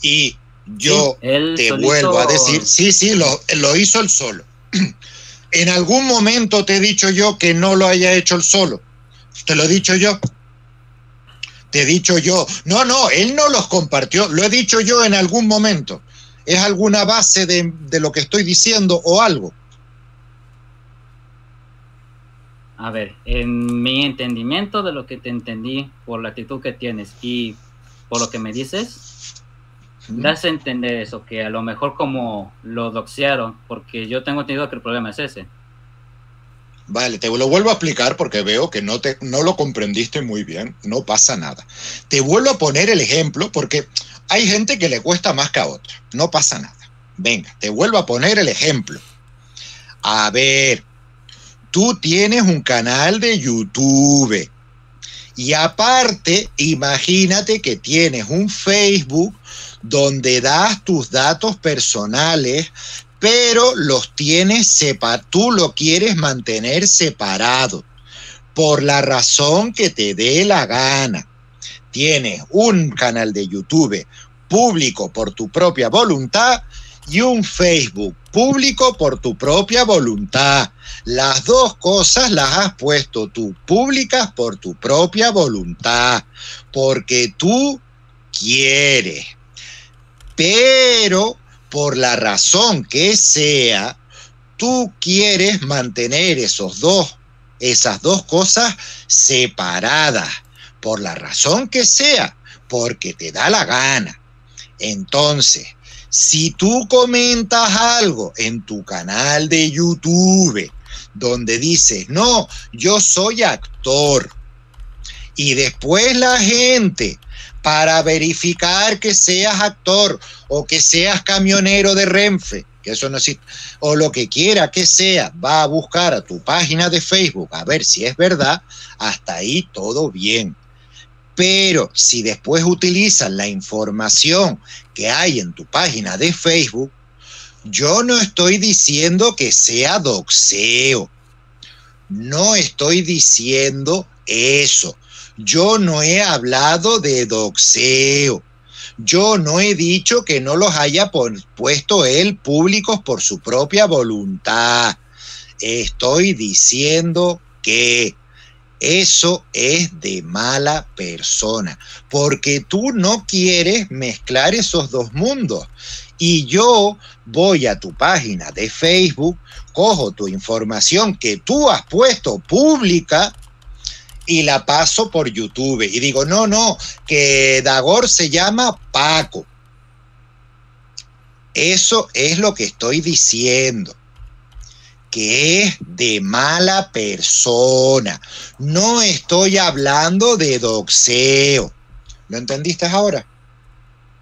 Y Sí, yo él te vuelvo a solito. decir, sí, lo hizo él solo. En algún momento te he dicho yo que no lo haya hecho él solo. Te lo he dicho yo. Te he dicho yo. No, él no los compartió. Lo he dicho yo en algún momento. ¿Es alguna base de lo que estoy diciendo o algo? A ver, en mi entendimiento de lo que te entendí por la actitud que tienes y por lo que me dices, das a entender eso, que a lo mejor como lo doxearon, porque yo tengo entendido que el problema es ese. Vale, te lo vuelvo a explicar porque veo que no lo comprendiste muy bien, no pasa nada. Te vuelvo a poner el ejemplo porque hay gente que le cuesta más que a otra, no pasa nada. Venga, te vuelvo a poner el ejemplo. A ver, tú tienes un canal de YouTube y aparte, imagínate que tienes un Facebook donde das tus datos personales, pero los tienes separados, tú lo quieres mantener separado por la razón que te dé la gana. Tienes un canal de YouTube público por tu propia voluntad y un Facebook público por tu propia voluntad. Las dos cosas las has puesto tú públicas por tu propia voluntad, porque tú quieres. Pero por la razón que sea, tú quieres mantener esas dos cosas separadas, por la razón que sea, porque te da la gana. Entonces, si tú comentas algo en tu canal de YouTube donde dices, no, yo soy actor, y después la gente, para verificar que seas actor o que seas camionero de Renfe, que eso no existe, o lo que quiera que sea, va a buscar a tu página de Facebook a ver si es verdad, hasta ahí todo bien. Pero si después utilizan la información que hay en tu página de Facebook, yo no estoy diciendo que sea doxeo. No estoy diciendo eso. Yo no he hablado de doxeo. Yo no he dicho que no los haya puesto él públicos por su propia voluntad. Estoy diciendo que eso es de mala persona, porque tú no quieres mezclar esos dos mundos. Y yo voy a tu página de Facebook, cojo tu información que tú has puesto pública y la paso por YouTube. Y digo, no, que Dagor se llama Paco. Eso es lo que estoy diciendo, que es de mala persona. No estoy hablando de doxeo. ¿Lo entendiste ahora?